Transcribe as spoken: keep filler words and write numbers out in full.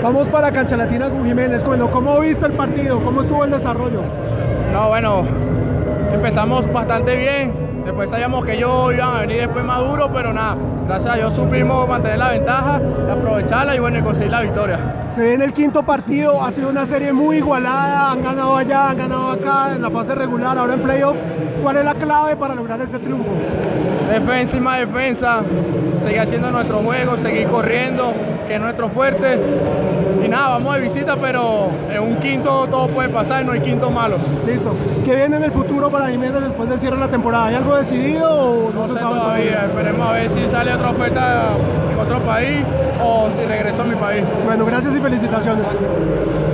Vamos para Cancha Latina con Jiménez. Bueno, ¿cómo viste el partido? ¿Cómo estuvo el desarrollo? No, bueno, empezamos bastante bien. Después sabíamos que ellos iban a venir después más duro, pero nada, gracias a Dios supimos mantener la ventaja, aprovecharla y bueno, y conseguir la victoria. Se viene el quinto partido, ha sido una serie muy igualada, han ganado allá, han ganado acá en la fase regular, ahora en playoff. ¿Cuál es la clave para lograr ese triunfo? Defensa y más defensa, seguir haciendo nuestro juego, seguir corriendo, que es nuestro fuerte. Y nada, vamos de visita, pero en un quinto todo puede pasar y no hay quinto malo. Listo. ¿Qué viene en el futuro para Jiménez después del cierre de la temporada? ¿Hay algo decidido o no, no sé todavía? todavía? Esperemos a ver si sale otra oferta en otro país o si regreso a mi país. Bueno, gracias y felicitaciones.